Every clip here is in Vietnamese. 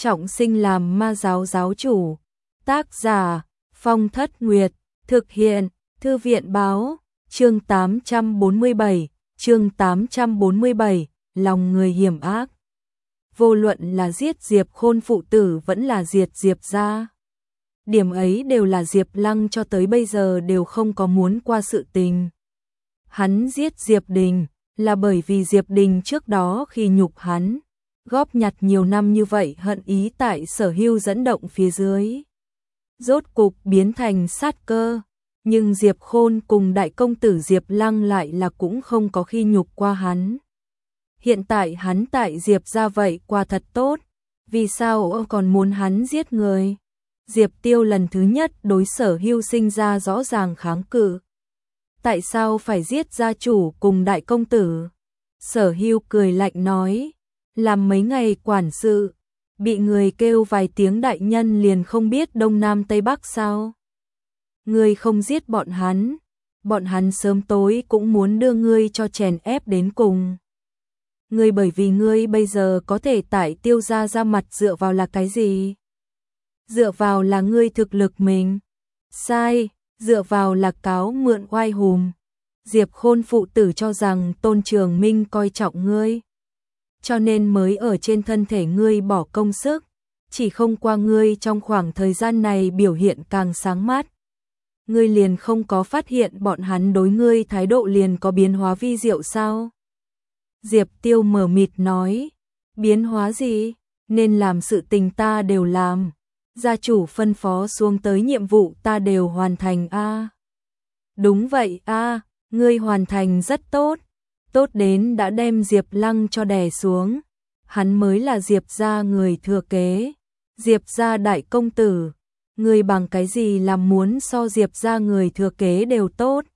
trọng sinh làm ma giáo giáo chủ. Tác giả Phong Thất Nguyệt, thực hiện Thư viện báo, chương 847, lòng người hiểm ác. Vô luận là giết Diệp Khôn phụ tử vẫn là diệt Diệp gia. Điểm ấy đều là Diệp Lăng cho tới bây giờ đều không có muốn qua sự tình. Hắn giết Diệp Đình là bởi vì Diệp Đình trước đó khi nhục hắn, góp nhặt nhiều năm như vậy hận ý tại Sở Hưu dẫn động phía dưới. Rốt cục biến thành sát cơ, nhưng Diệp Khôn cùng đại công tử Diệp Lăng lại là cũng không có khi nhục qua hắn. Hiện tại hắn tại Diệp gia vậy qua thật tốt, vì sao còn muốn hắn giết người? Diệp Tiêu lần thứ nhất đối Sở Hưu sinh ra rõ ràng kháng cự. Tại sao phải giết gia chủ cùng đại công tử? Sở Hưu cười lạnh nói, làm mấy ngày quản sự, bị người kêu vài tiếng đại nhân liền không biết đông nam tây bắc sao? Ngươi không giết bọn hắn sớm tối cũng muốn đưa ngươi cho chèn ép đến cùng. Ngươi bởi vì ngươi bây giờ có thể tại Tiêu gia ra mặt dựa vào là cái gì? Dựa vào là ngươi thực lực mình. Sai, dựa vào là cáo mượn oai hùm. Diệp Khôn phụ tử cho rằng Tôn Trường Minh coi trọng ngươi, cho nên mới ở trên thân thể ngươi bỏ công sức, chỉ không qua ngươi trong khoảng thời gian này biểu hiện càng sáng mắt. Ngươi liền không có phát hiện bọn hắn đối ngươi thái độ liền có biến hóa vi diệu sao? Diệp Tiêu mờ mịt nói, biến hóa gì? Nên làm sự tình ta đều làm. Gia chủ phân phó xuống tới nhiệm vụ ta đều hoàn thành a. Đúng vậy a, ngươi hoàn thành rất tốt. Tốt đến đã đem Diệp Lăng cho đè xuống. Hắn mới là Diệp gia người thừa kế. Diệp gia đại công tử. Ngươi bằng cái gì làm muốn so Diệp gia người thừa kế đều tốt?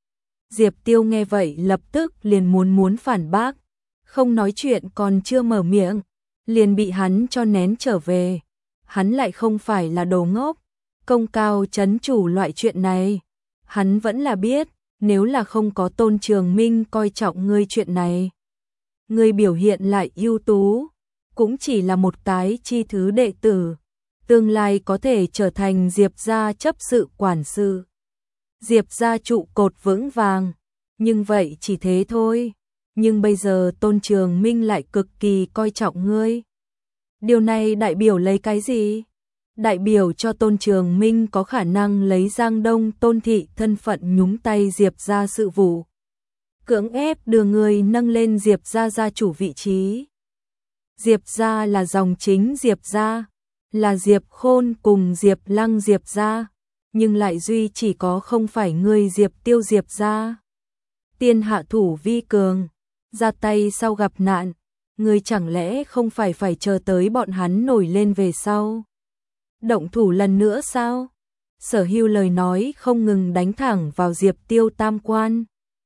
Diệp Tiêu nghe vậy lập tức liền muốn phản bác. Không nói chuyện còn chưa mở miệng, liền bị hắn cho nén trở về. Hắn lại không phải là đồ ngốc, công cao chấn chủ loại chuyện này. Hắn vẫn là biết, nếu là không có Tôn Trường Minh coi trọng ngươi chuyện này. Ngươi biểu hiện lại ưu tú, cũng chỉ là một cái chi thứ đệ tử. Tương lai có thể trở thành Diệp gia chấp sự quản sự. Diệp gia trụ cột vững vàng, nhưng vậy chỉ thế thôi. Nhưng bây giờ Tôn Trường Minh lại cực kỳ coi trọng ngươi. Điều này đại biểu lấy cái gì? Đại biểu cho Tôn Trường Minh có khả năng lấy Giang Đông Tôn thị thân phận nhúng tay Diệp gia sự vụ, cưỡng ép đưa người nâng lên Diệp gia gia chủ vị trí. Diệp gia là dòng chính Diệp gia, là Diệp Khôn cùng Diệp Lăng Diệp gia, nhưng lại duy chỉ có không phải người Diệp Tiêu Diệp gia. Tiên hạ thủ vi cường, ra tay sau gặp nạn, ngươi chẳng lẽ không phải chờ tới bọn hắn nổi lên về sau động thủ lần nữa sao? Sở Hưu lời nói không ngừng đánh thẳng vào Diệp Tiêu tam quan.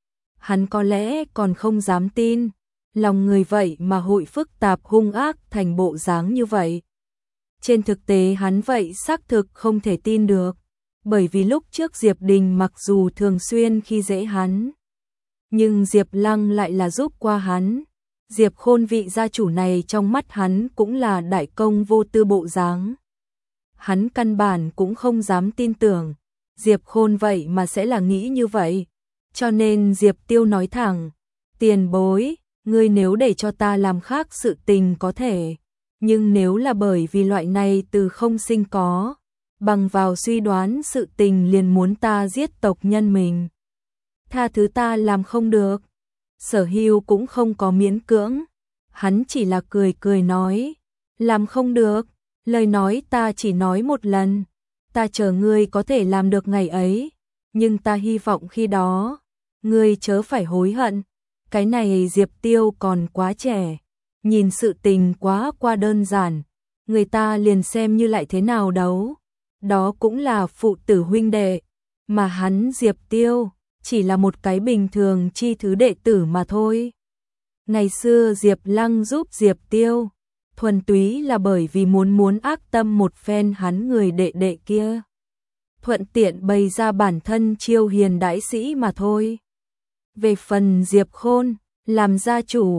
Hắn có lẽ còn không dám tin, lòng người vậy mà hội phức tạp hung ác thành bộ dáng như vậy. Trên thực tế hắn vậy xác thực không thể tin được, bởi vì lúc trước Diệp Đình mặc dù thường xuyên khi dễ hắn, nhưng Diệp Lăng lại là giúp qua hắn. Diệp Khôn vị gia chủ này trong mắt hắn cũng là đại công vô tư bộ dáng. Hắn căn bản cũng không dám tin tưởng Diệp Khôn vậy mà sẽ là nghĩ như vậy. Cho nên Diệp Tiêu nói thẳng, tiền bối, ngươi nếu để cho ta làm khác sự tình có thể, nhưng nếu là bởi vì loại này từ không sinh có, bằng vào suy đoán sự tình liền muốn ta giết tộc nhân mình, tha thứ ta làm không được. Sở Hưu cũng không có miễn cưỡng, hắn chỉ là cười nói, làm không được, lời nói ta chỉ nói một lần, ta chờ ngươi có thể làm được ngày ấy, nhưng ta hy vọng khi đó, ngươi chớ phải hối hận. Cái này Diệp Tiêu còn quá trẻ, nhìn sự tình quá qua đơn giản, người ta liền xem như lại thế nào đấu, đó cũng là phụ tử huynh đệ, mà hắn Diệp Tiêu chỉ là một cái bình thường chi thứ đệ tử mà thôi. Ngày xưa Diệp Lăng giúp Diệp Tiêu, thuần túy là bởi vì muốn ác tâm một phen hắn người đệ đệ kia, thuận tiện bày ra bản thân chiêu hiền đãi sĩ mà thôi. Về phần Diệp Khôn, làm gia chủ,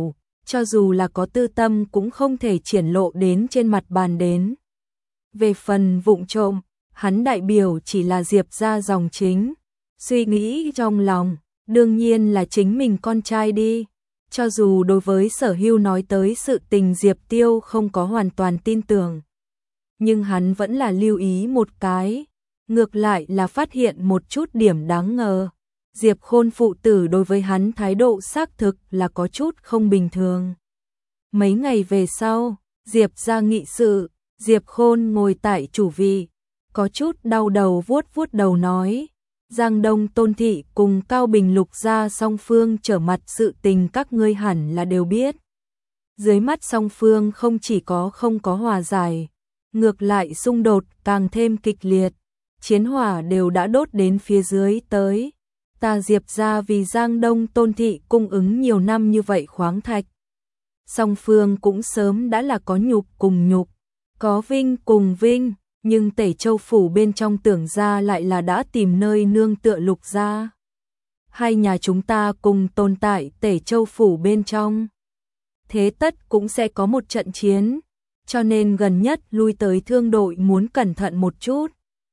cho dù là có tư tâm cũng không thể triển lộ đến trên mặt bàn đến. Về phần vụng trộm, hắn đại biểu chỉ là Diệp gia dòng chính, suy nghĩ trong lòng, đương nhiên là chính mình con trai đi. Cho dù đối với Sở Hưu nói tới sự tình Diệp Tiêu không có hoàn toàn tin tưởng, nhưng hắn vẫn là lưu ý một cái, ngược lại là phát hiện một chút điểm đáng ngờ. Diệp Khôn phụ tử đối với hắn thái độ xác thực là có chút không bình thường. Mấy ngày về sau, Diệp gia nghị sự, Diệp Khôn ngồi tại chủ vị, có chút đau đầu vuốt vuốt đầu nói, Giang Đông Tôn thị cùng Cao Bình Lục gia song phương trở mặt sự tình các ngươi hẳn là đều biết. Dưới mắt song phương không chỉ không có hòa giải, ngược lại xung đột càng thêm kịch liệt, chiến hỏa đều đã đốt đến phía dưới tới. Ta Diệp gia vì Giang Đông Tôn thị cung ứng nhiều năm như vậy khoáng thạch, song phương cũng sớm đã là có nhục cùng nhục, có vinh cùng vinh, nhưng Tể Châu phủ bên trong Tưởng gia lại là đã tìm nơi nương tựa Lục gia. Hai nhà chúng ta cùng tồn tại Tể Châu phủ bên trong, thế tất cũng sẽ có một trận chiến, cho nên gần nhất lui tới thương đội muốn cẩn thận một chút.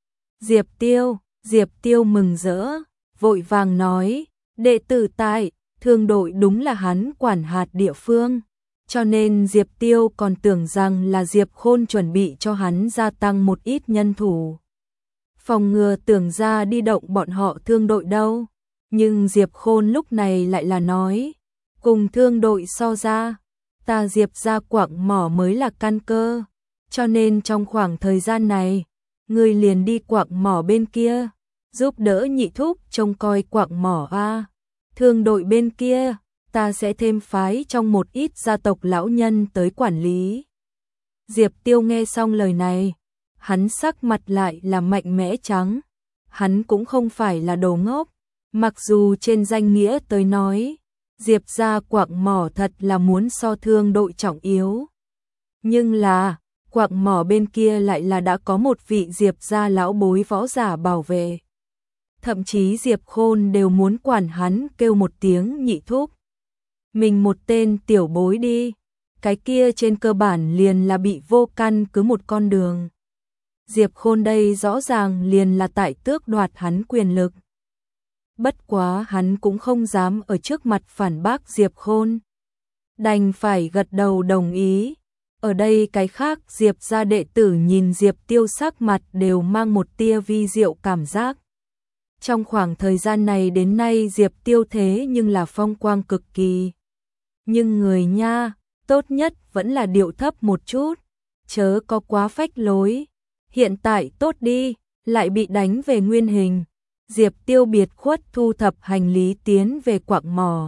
Diệp Tiêu mừng rỡ, vội vàng nói, đệ tử tại, thương đội đúng là hắn quản hạt địa phương, cho nên Diệp Tiêu còn tưởng rằng là Diệp Khôn chuẩn bị cho hắn gia tăng một ít nhân thủ, phòng ngừa Tưởng gia đi động bọn họ thương đội đâu. Nhưng Diệp Khôn lúc này lại là nói, cùng thương đội so ra, ta Diệp gia quặng mỏ mới là căn cơ, cho nên trong khoảng thời gian này, ngươi liền đi quặng mỏ bên kia, giúp đỡ nhị thúc trông coi quặng mỏ a. Thương đội bên kia, ta sẽ thêm phái trong một ít gia tộc lão nhân tới quản lý. Diệp Tiêu nghe xong lời này, hắn sắc mặt lại là mạnh mẽ trắng, hắn cũng không phải là đồ ngốc, mặc dù trên danh nghĩa tới nói, Diệp gia quặng mỏ thật là muốn so thương đội trọng yếu. Nhưng là, quặng mỏ bên kia lại là đã có một vị Diệp gia lão bối võ giả bảo vệ. Thậm chí Diệp Khôn đều muốn quản hắn kêu một tiếng nhị thúc. Mình một tên tiểu bối đi, cái kia trên cơ bản liền là bị vô căn cứ một con đường. Diệp Khôn đây rõ ràng liền là tại tước đoạt hắn quyền lực. Bất quá hắn cũng không dám ở trước mặt phản bác Diệp Khôn, đành phải gật đầu đồng ý. Ở đây cái khác Diệp gia đệ tử nhìn Diệp Tiêu sắc mặt đều mang một tia vi diệu cảm giác. Trong khoảng thời gian này đến nay Diệp Tiêu thế nhưng là phong quang cực kỳ. Nhưng người nha, tốt nhất vẫn là điệu thấp một chút, chớ có quá phách lối. Hiện tại tốt đi, lại bị đánh về nguyên hình. Diệp Tiêu biệt khuất thu thập hành lý tiến về quặng mỏ.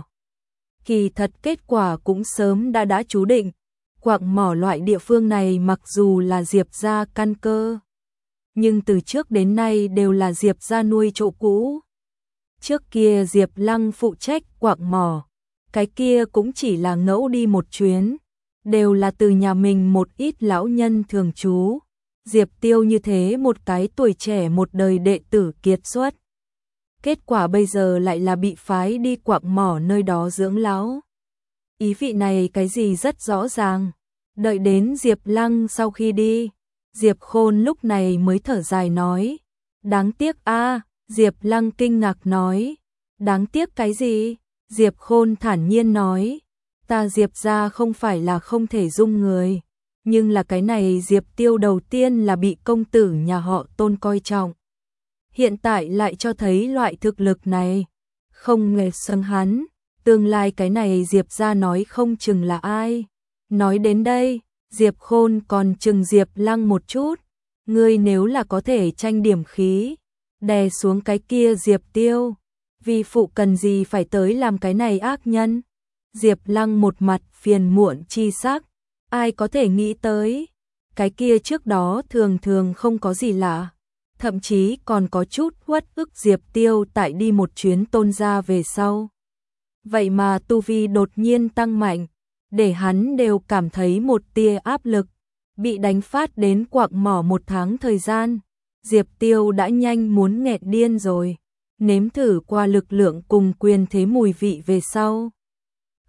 Kỳ thật kết quả cũng sớm đã chú định. Quặng mỏ loại địa phương này mặc dù là Diệp gia căn cơ, nhưng từ trước đến nay đều là Diệp gia nuôi chỗ cũ. Trước kia Diệp Lăng phụ trách quặng mỏ, cái kia cũng chỉ là ngẫu đi một chuyến, đều là từ nhà mình một ít lão nhân thường trú. Diệp Tiêu như thế một cái tuổi trẻ một đời đệ tử kiệt xuất. Kết quả bây giờ lại là bị phái đi quặng mỏ nơi đó dưỡng lão. Ý vị này cái gì rất rõ ràng. Đợi đến Diệp Lăng sau khi đi, Diệp Khôn lúc này mới thở dài nói, đáng tiếc a. Diệp Lăng kinh ngạc nói, đáng tiếc cái gì? Diệp Khôn thản nhiên nói, ta Diệp gia không phải là không thể dung người, nhưng là cái này Diệp Tiêu đầu tiên là bị công tử nhà họ Tôn coi trọng, hiện tại lại cho thấy loại thực lực này, không ngờ sân hắn, tương lai cái này Diệp gia nói không chừng là ai. Nói đến đây, Diệp Khôn còn chừng Diệp Lăng một chút, ngươi nếu là có thể tranh điểm khí, đè xuống cái kia Diệp Tiêu, vì phụ cần gì phải tới làm cái này ác nhân. Diệp Lăng một mặt phiền muộn chi sắc, ai có thể nghĩ tới, cái kia trước đó thường thường không có gì lạ, thậm chí còn có chút uất ức Diệp Tiêu tại đi một chuyến Tôn gia về sau. Vậy mà tu vi đột nhiên tăng mạnh, để hắn đều cảm thấy một tia áp lực, bị đánh phát đến quặng mỏ một tháng thời gian, Diệp Tiêu đã nhanh muốn nghẹt điên rồi, nếm thử qua lực lượng cùng quyền thế mùi vị về sau.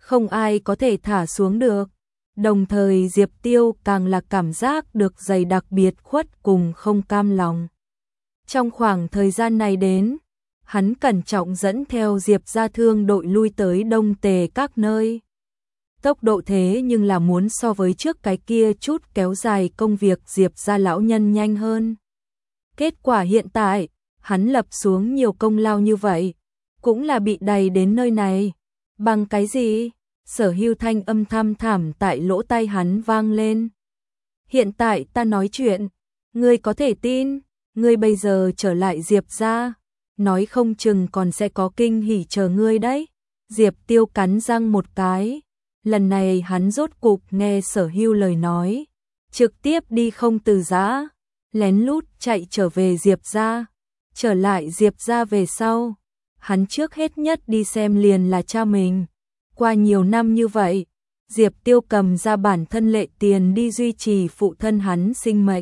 không ai có thể thả xuống được. Đồng thời Diệp Tiêu càng là cảm giác được dày đặc biệt khuất cùng không cam lòng. Trong khoảng thời gian này đến, hắn cẩn trọng dẫn theo Diệp gia thương đội lui tới Đông Tề các nơi. Tốc độ thế nhưng là muốn so với trước cái kia chút kéo dài công việc Diệp gia lão nhân nhanh hơn. Kết quả hiện tại, hắn lập xuống nhiều công lao như vậy, cũng là bị đày đến nơi này. Bằng cái gì? Sở Hưu thanh âm thăm thẳm tại lỗ tai hắn vang lên. Hiện tại ta nói chuyện, ngươi có thể tin, ngươi bây giờ trở lại Diệp gia, nói không chừng còn sẽ có kinh hỉ chờ ngươi đấy. Diệp Tiêu cắn răng một cái, lần này hắn rốt cục nghe Sở Hưu lời nói, trực tiếp đi không từ giã, lén lút chạy trở về Diệp gia. Trở lại Diệp gia về sau, hắn trước hết nhất đi xem liền là cha mình. Qua nhiều năm như vậy, Diệp Tiêu cầm ra bản thân lệ tiền đi duy trì phụ thân hắn sinh mệnh.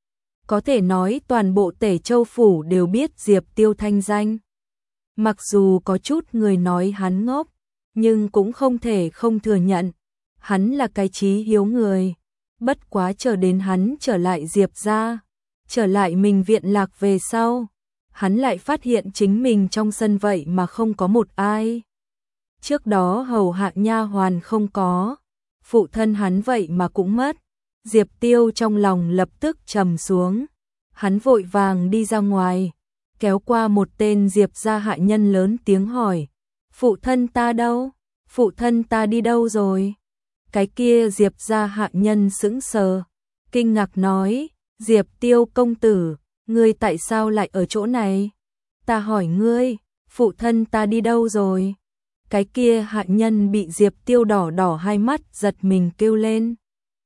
Có thể nói toàn bộ Tể Châu Phủ đều biết Diệp Tiêu thanh danh. Mặc dù có chút người nói hắn ngốc, nhưng cũng không thể không thừa nhận. Hắn là cái chí hiếu người. Bất quá chờ đến hắn trở lại Diệp gia, trở lại mình viện lạc về sau, hắn lại phát hiện chính mình trong sân vậy mà không có một ai. Trước đó hầu hạ nha hoàn không có, phụ thân hắn vậy mà cũng mất. Diệp Tiêu trong lòng lập tức trầm xuống, hắn vội vàng đi ra ngoài, kéo qua một tên Diệp gia hạ nhân lớn tiếng hỏi, phụ thân ta đâu? Phụ thân ta đi đâu rồi? Cái kia Diệp gia hạ nhân sững sờ, kinh ngạc nói, Diệp Tiêu công tử, ngươi tại sao lại ở chỗ này? Ta hỏi ngươi, phụ thân ta đi đâu rồi? Cái kia hạ nhân bị Diệp Tiêu đỏ đỏ hai mắt giật mình kêu lên.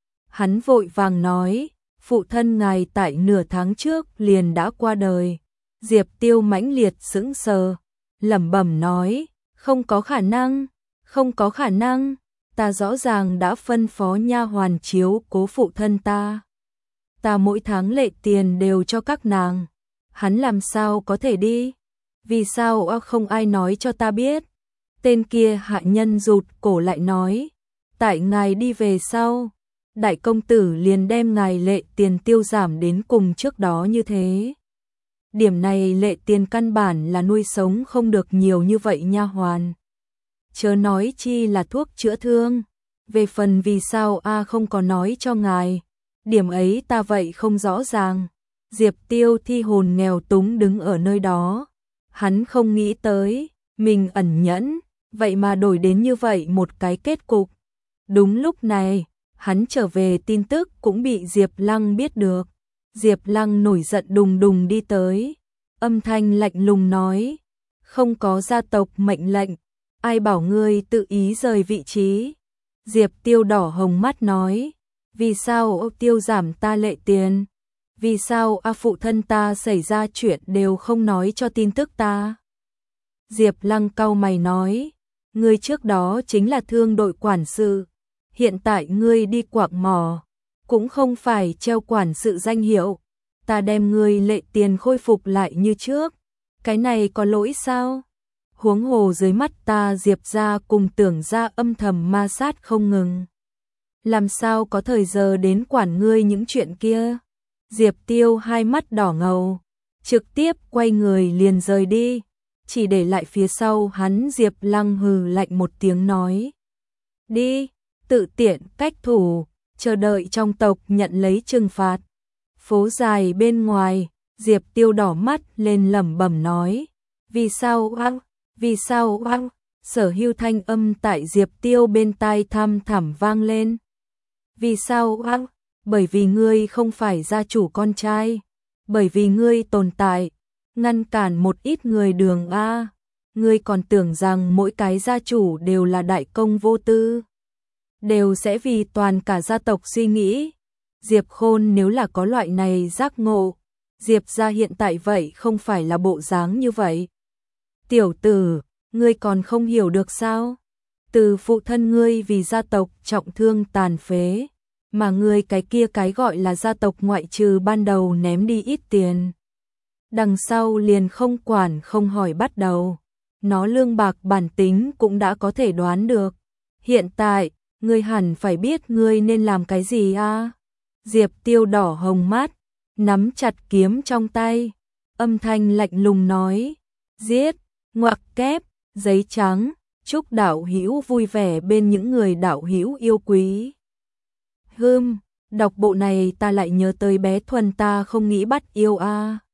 Hắn vội vàng nói, phụ thân ngài tại nửa tháng trước liền đã qua đời. Diệp Tiêu mãnh liệt sững sờ, lẩm bẩm nói, không có khả năng, không có khả năng, ta rõ ràng đã phân phó nha hoàn chiếu cố phụ thân ta. Ta mỗi tháng lệ tiền đều cho các nàng, hắn làm sao có thể đi? Vì sao không ai nói cho ta biết? Tên kia hạ nhân rụt cổ lại nói, tại ngài đi về sau, đại công tử liền đem ngài lệ tiền tiêu giảm đến cùng trước đó như thế. Điểm này lệ tiền căn bản là nuôi sống không được nhiều như vậy nha hoàn. Chớ nói chi là thuốc chữa thương. Về phần vì sao không có nói cho ngài, điểm ấy ta vậy không rõ ràng. Diệp Tiêu thi hồn nghèo túng đứng ở nơi đó. Hắn không nghĩ tới, mình ẩn nhẫn, vậy mà đổi đến như vậy một cái kết cục. Đúng lúc này, hắn trở về tin tức cũng bị Diệp Lăng biết được. Diệp Lăng nổi giận đùng đùng đi tới, âm thanh lạnh lùng nói, không có gia tộc mệnh lệnh, ai bảo ngươi tự ý rời vị trí. Diệp Tiêu đỏ hồng mắt nói, vì sao tiêu giảm ta lệ tiền? Vì sao phụ thân ta xảy ra chuyện đều không nói cho tin tức ta? Diệp Lăng cau mày nói, ngươi trước đó chính là thương đội quản sự, hiện tại ngươi đi quạng mỏ, cũng không phải treo quản sự danh hiệu, ta đem ngươi lệ tiền khôi phục lại như trước, cái này có lỗi sao? Huống hồ dưới mắt ta Diệp gia cùng Tưởng gia âm thầm ma sát không ngừng, làm sao có thời giờ đến quản ngươi những chuyện kia? Diệp Tiêu hai mắt đỏ ngầu, trực tiếp quay người liền rời đi, chỉ để lại phía sau hắn Diệp Lăng hừ lạnh một tiếng nói, đi, tự tiện cách thủ, chờ đợi trong tộc nhận lấy trừng phạt. Phố dài bên ngoài, Diệp Tiêu đỏ mắt lên lẩm bẩm nói, vì sao oang, vì sao oang? Sở Hưu thanh âm tại Diệp Tiêu bên tai thăm thẳm vang lên. Vì sao oang? Bởi vì ngươi không phải gia chủ con trai, bởi vì ngươi tồn tại, ngăn cản một ít người đường a. Ngươi còn tưởng rằng mỗi cái gia chủ đều là đại công vô tư, đều sẽ vì toàn cả gia tộc suy nghĩ. Diệp Khôn nếu là có loại này giác ngộ, Diệp gia hiện tại vậy không phải là bộ dáng như vậy. Tiểu tử, ngươi còn không hiểu được sao? Từ phụ thân ngươi vì gia tộc trọng thương tàn phế, mà ngươi cái kia cái gọi là gia tộc ngoại trừ ban đầu ném đi ít tiền, đằng sau liền không quản không hỏi bắt đầu. Nó lương bạc bản tính cũng đã có thể đoán được. Hiện tại, ngươi hẳn phải biết ngươi nên làm cái gì a? Diệp Tiêu đỏ hồng mắt, nắm chặt kiếm trong tay, âm thanh lạnh lùng nói, giết, ngoặc kép, giấy trắng, chúc đạo hữu vui vẻ bên những người đạo hữu yêu quý. Đọc bộ này ta lại nhớ tới bé Thuần ta không nghĩ bắt yêu a.